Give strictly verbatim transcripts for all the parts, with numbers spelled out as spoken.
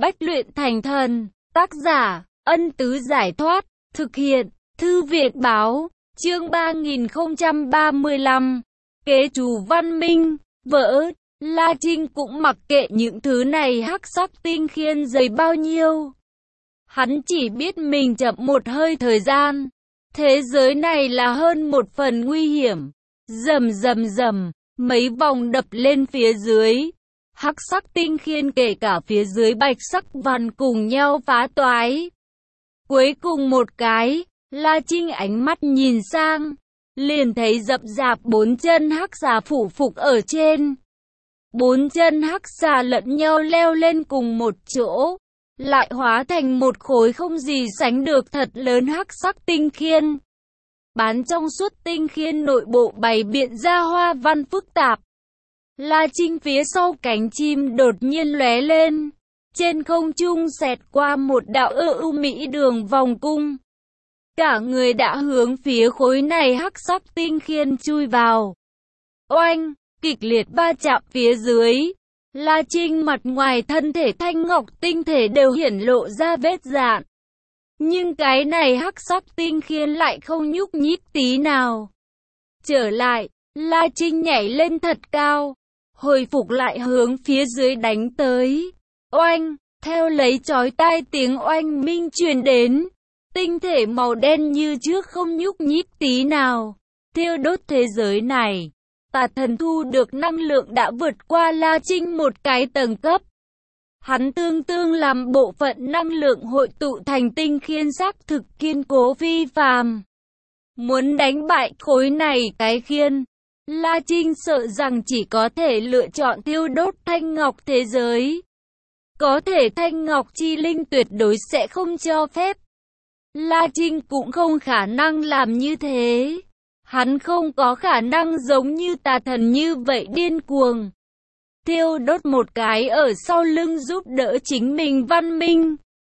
Bách luyện thành thần. Tác giả, Ân Tứ Giải Thoát. Thực hiện, Thư Viện Báo. Chương ba nghìn không trăm ba mươi lăm. Kế chủ văn minh. Vỡ. La Trinh cũng mặc kệ những thứ này hắc sắc tinh khiên dày bao nhiêu. Hắn chỉ biết mình chậm một hơi thời gian. Thế giới này là hơn một phần nguy hiểm. Rầm rầm rầm, mấy vòng đập lên phía dưới. Hắc sắc tinh khiên kể cả phía dưới bạch sắc văn cùng nhau phá toái. Cuối cùng một cái, La Trinh ánh mắt nhìn sang, liền thấy rậm rạp bốn chân hắc xà phủ phục ở trên. Bốn chân hắc xà lẫn nhau leo lên cùng một chỗ, lại hóa thành một khối không gì sánh được thật lớn hắc sắc tinh khiên. Bán trong suốt tinh khiên nội bộ bày biện ra hoa văn phức tạp. La Trinh phía sau cánh chim đột nhiên lóe lên, trên không trung xẹt qua một đạo ưu mỹ đường vòng cung. Cả người đã hướng phía khối này hắc sắc tinh khiên chui vào. Oanh, kịch liệt va chạm phía dưới. La Trinh mặt ngoài thân thể thanh ngọc tinh thể đều hiển lộ ra vết rạn. Nhưng cái này hắc sắc tinh khiên lại không nhúc nhích tí nào. Trở lại, La Trinh nhảy lên thật cao, hồi phục lại hướng phía dưới đánh tới. Oanh, theo lấy chói tai tiếng oanh minh truyền đến. Tinh thể màu đen như trước không nhúc nhích tí nào, thiêu đốt thế giới này. Tà thần thu được năng lượng đã vượt qua La Trinh một cái tầng cấp. Hắn tương tương làm bộ phận năng lượng hội tụ thành tinh khiên xác thực kiên cố phi phàm. Muốn đánh bại khối này cái khiên, La Trinh sợ rằng chỉ có thể lựa chọn tiêu đốt thanh ngọc thế giới. Có thể thanh ngọc chi linh tuyệt đối sẽ không cho phép. La Trinh cũng không khả năng làm như thế. Hắn không có khả năng giống như tà thần như vậy điên cuồng. Thiêu đốt một cái ở sau lưng giúp đỡ chính mình văn minh.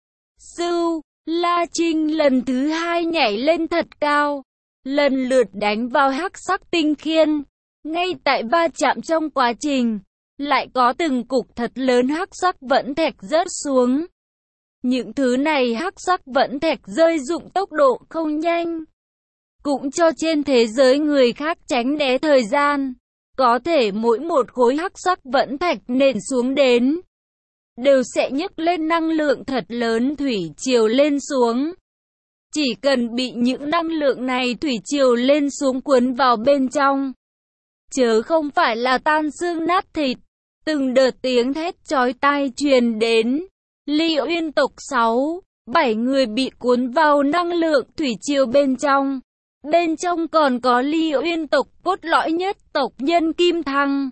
Sưu, La Trinh lần thứ hai nhảy lên thật cao, lần lượt đánh vào hắc sắc tinh khiên. Ngay tại va chạm trong quá trình, lại có từng cục thật lớn hắc sắc vẫn thạch rớt xuống. Những thứ này hắc sắc vẫn thạch rơi dụng tốc độ không nhanh, cũng cho trên thế giới người khác tránh né thời gian. Có thể mỗi một khối hắc sắc vẫn thạch nện xuống đến, đều sẽ nhấc lên năng lượng thật lớn thủy triều lên xuống. Chỉ cần bị những năng lượng này thủy triều lên xuống cuốn vào bên trong, chớ không phải là tan xương nát thịt. Từng đợt tiếng thét chói tai truyền đến. Ly Uyên tộc sáu, bảy người bị cuốn vào năng lượng thủy triều bên trong. Bên trong còn có Ly Uyên tộc cốt lõi nhất tộc nhân Kim Thăng.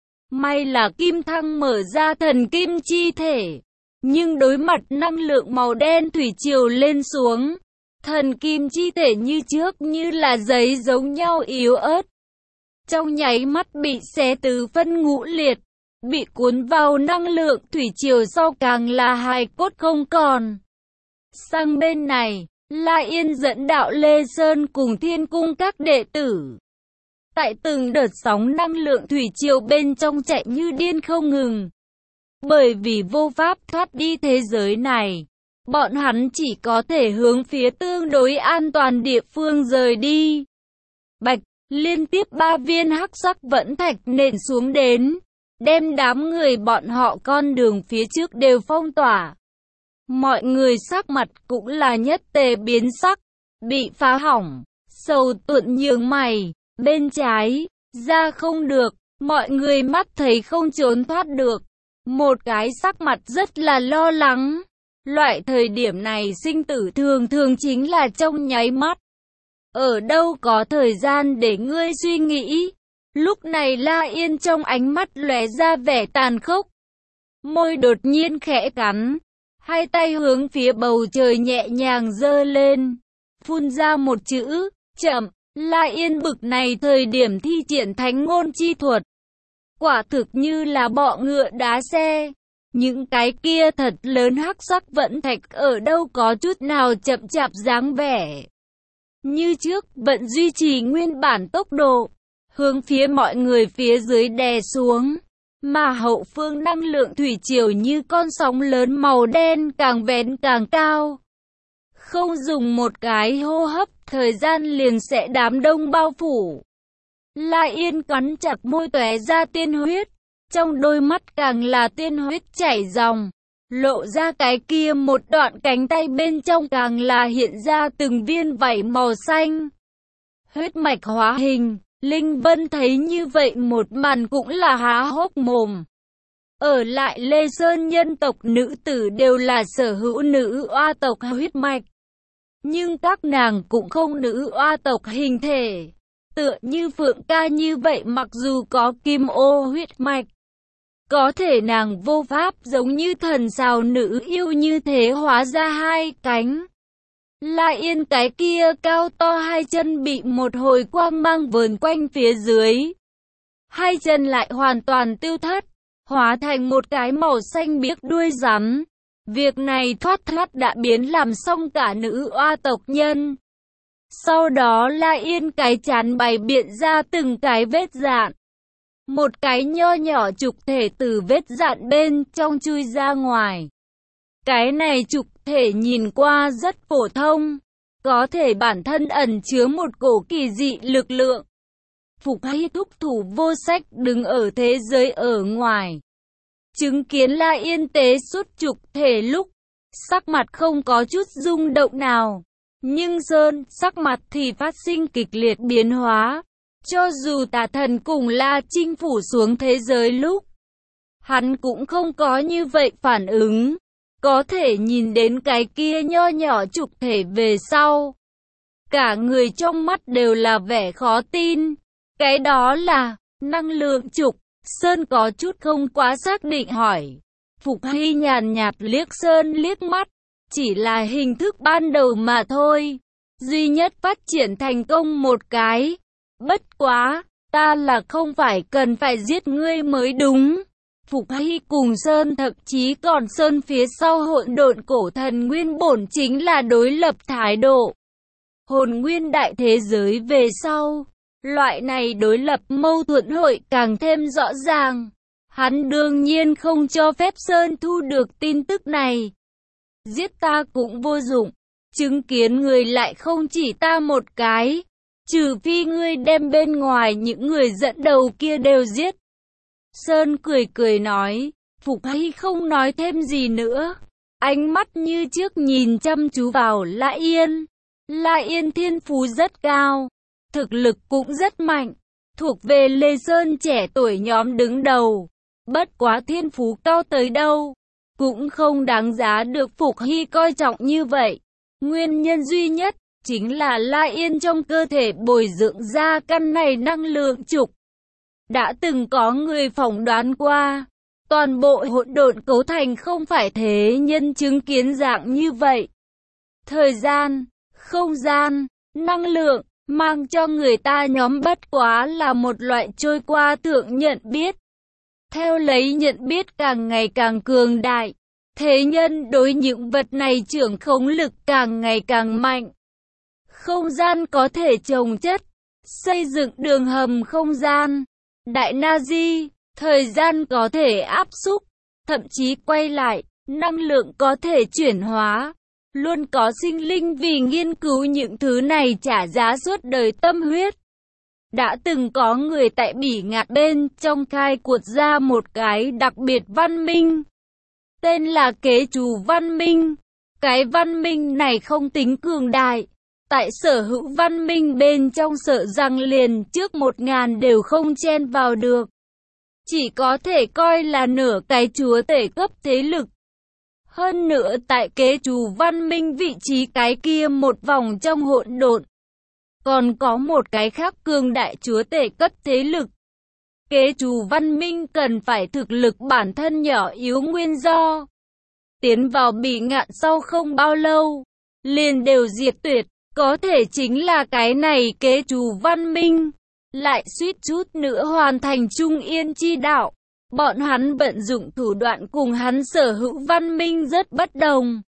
May là Kim Thăng mở ra thần kim chi thể, nhưng đối mặt năng lượng màu đen thủy triều lên xuống, thần kim chi thể như trước như là giấy giống nhau yếu ớt. Trong nháy mắt bị xé tứ phân ngũ liệt, bị cuốn vào năng lượng thủy triều sau càng là hài cốt không còn. Sang bên này, La Yên dẫn đạo Lê Sơn cùng Thiên Cung các đệ tử. Tại từng đợt sóng năng lượng thủy triều bên trong chạy như điên không ngừng. Bởi vì vô pháp thoát đi thế giới này, bọn hắn chỉ có thể hướng phía tương đối an toàn địa phương rời đi. Bạch, liên tiếp ba viên hắc sắc vẫn thạch nện xuống đến, đem đám người bọn họ con đường phía trước đều phong tỏa. Mọi người sắc mặt cũng là nhất tề biến sắc, bị phá hỏng, sầu tuộn nhướng mày, bên trái, ra không được, mọi người mắt thấy không trốn thoát được. Một cái sắc mặt rất là lo lắng. Loại thời điểm này sinh tử thường thường chính là trong nháy mắt. Ở đâu có thời gian để ngươi suy nghĩ. Lúc này La Yên trong ánh mắt lóe ra vẻ tàn khốc. Môi đột nhiên khẽ cắn, hai tay hướng phía bầu trời nhẹ nhàng giơ lên, phun ra một chữ, chậm. La Yên bực này thời điểm thi triển thánh ngôn chi thuật, quả thực như là bọ ngựa đá xe. Những cái kia thật lớn hắc sắc vẫn thạch ở đâu có chút nào chậm chạp dáng vẻ. Như trước vẫn duy trì nguyên bản tốc độ, hướng phía mọi người phía dưới đè xuống. mà hậu phương năng lượng thủy triều như con sóng lớn màu đen càng vén càng cao. Không dùng một cái hô hấp, thời gian liền sẽ đám đông bao phủ. La Yên cắn chặt môi tóe ra tiên huyết, trong đôi mắt càng là tiên huyết chảy ròng, lộ ra cái kia một đoạn cánh tay bên trong càng là hiện ra từng viên vảy màu xanh. Huyết mạch hóa hình, Linh Vân thấy như vậy một màn cũng là há hốc mồm. Ở lại Lê Sơn nhân tộc nữ tử đều là sở hữu nữ oa tộc huyết mạch. Nhưng các nàng cũng không nữ oa tộc hình thể. Tựa như Phượng Ca như vậy mặc dù có kim ô huyết mạch. Có thể nàng vô pháp giống như thần sao nữ yêu như thế hóa ra hai cánh. La Yên cái kia cao to hai chân bị một hồi quang mang vờn quanh phía dưới. Hai chân lại hoàn toàn tiêu thất, hóa thành một cái màu xanh biếc đuôi rắn. Việc này thoát thoát đã biến làm xong cả nữ oa tộc nhân. Sau đó La Yên cái chán bày biện ra từng cái vết dạn. Một cái nho nhỏ trục thể từ vết dạn bên trong chui ra ngoài. Cái này trục thể nhìn qua rất phổ thông, có thể bản thân ẩn chứa một cổ kỳ dị lực lượng. Phục Hy thúc thủ vô sách đứng ở thế giới ở ngoài. Chứng kiến La Yên tế xuất trục thể lúc, sắc mặt không có chút rung động nào. Nhưng Sơn, sắc mặt thì phát sinh kịch liệt biến hóa. Cho dù tà thần cùng La chinh phủ xuống thế giới lúc, hắn cũng không có như vậy phản ứng. Có thể nhìn đến cái kia nho nhỏ trục thể về sau. Cả người trong mắt đều là vẻ khó tin. Cái đó là năng lượng trục. Sơn có chút không quá xác định hỏi. Phục Hy nhàn nhạt liếc Sơn liếc mắt. Chỉ là hình thức ban đầu mà thôi. Duy nhất phát triển thành công một cái. Bất quá, ta là không phải cần phải giết ngươi mới đúng. Phục Hy cùng Sơn thậm chí còn Sơn phía sau hỗn độn cổ thần nguyên bổn chính là đối lập thái độ. Hồn nguyên đại thế giới về sau, loại này đối lập mâu thuẫn hội càng thêm rõ ràng. Hắn đương nhiên không cho phép Sơn thu được tin tức này. Giết ta cũng vô dụng, chứng kiến người lại không chỉ ta một cái. Trừ phi ngươi đem bên ngoài những người dẫn đầu kia đều giết. Sơn cười cười nói, Phục Hy không nói thêm gì nữa. Ánh mắt như trước nhìn chăm chú vào La Yên. La Yên thiên phú rất cao, thực lực cũng rất mạnh, thuộc về Lê Sơn trẻ tuổi nhóm đứng đầu. Bất quá thiên phú cao tới đâu, cũng không đáng giá được Phục Hy coi trọng như vậy. Nguyên nhân duy nhất chính là La Yên trong cơ thể bồi dưỡng ra căn này năng lượng trục. Đã từng có người phỏng đoán qua, toàn bộ hỗn độn cấu thành không phải thế nhân chứng kiến dạng như vậy. Thời gian, không gian, năng lượng, mang cho người ta nhóm bất quá là một loại trôi qua thượng nhận biết. Theo lấy nhận biết càng ngày càng cường đại, thế nhân đối những vật này trưởng khống lực càng ngày càng mạnh. Không gian có thể chồng chất, xây dựng đường hầm không gian. Đại Nazi, thời gian có thể áp xúc, thậm chí quay lại, năng lượng có thể chuyển hóa. Luôn có sinh linh vì nghiên cứu những thứ này trả giá suốt đời tâm huyết. Đã từng có người tại Bỉ Ngạn bên trong khai quật ra một cái đặc biệt văn minh. Tên là Kế Trù Văn Minh. Cái văn minh này không tính cường đại. Tại sở hữu văn minh bên trong sợ rằng liền trước một ngàn đều không chen vào được. Chỉ có thể coi là nửa cái chúa tể cấp thế lực. Hơn nữa tại Kế Trù Văn Minh vị trí cái kia một vòng trong hỗn độn, còn có một cái khác cường đại chúa tể cấp thế lực. Kế Trù Văn Minh cần phải thực lực bản thân nhỏ yếu nguyên do. Tiến vào Bỉ Ngạn sau không bao lâu, liền đều diệt tuyệt. Có thể chính là cái này Kế Trù Văn Minh, lại suýt chút nữa hoàn thành Trung Yên chi đạo. Bọn hắn vận dụng thủ đoạn cùng hắn sở hữu văn minh rất bất đồng.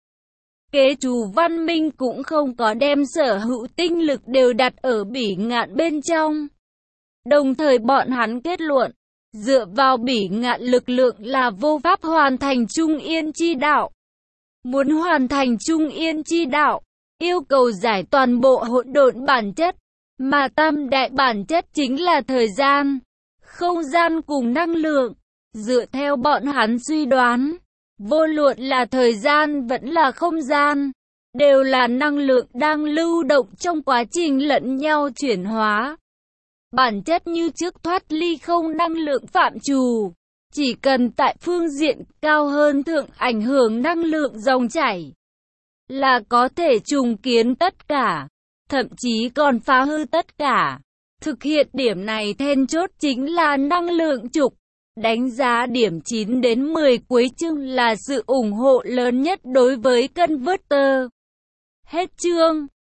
Kế Trù Văn Minh cũng không có đem sở hữu tinh lực đều đặt ở Bỉ Ngạn bên trong. Đồng thời bọn hắn kết luận, Dựa vào bỉ ngạn lực lượng là vô pháp hoàn thành trung yên chi đạo. Muốn hoàn thành trung yên chi đạo, yêu cầu giải toàn bộ hỗn độn bản chất, mà tam đại bản chất chính là thời gian, không gian cùng năng lượng. Dựa theo bọn hắn suy đoán, vô luận là thời gian vẫn là không gian, đều là năng lượng đang lưu động trong quá trình lẫn nhau chuyển hóa. Bản chất như trước thoát ly không năng lượng phạm trù, chỉ cần tại phương diện cao hơn thượng ảnh hưởng năng lượng dòng chảy, là có thể trùng kiến tất cả, thậm chí còn phá hư tất cả. Thực hiện điểm này then chốt chính là năng lượng trục. Đánh giá điểm chín đến mười cuối chương là sự ủng hộ lớn nhất đối với Converter. Hết chương.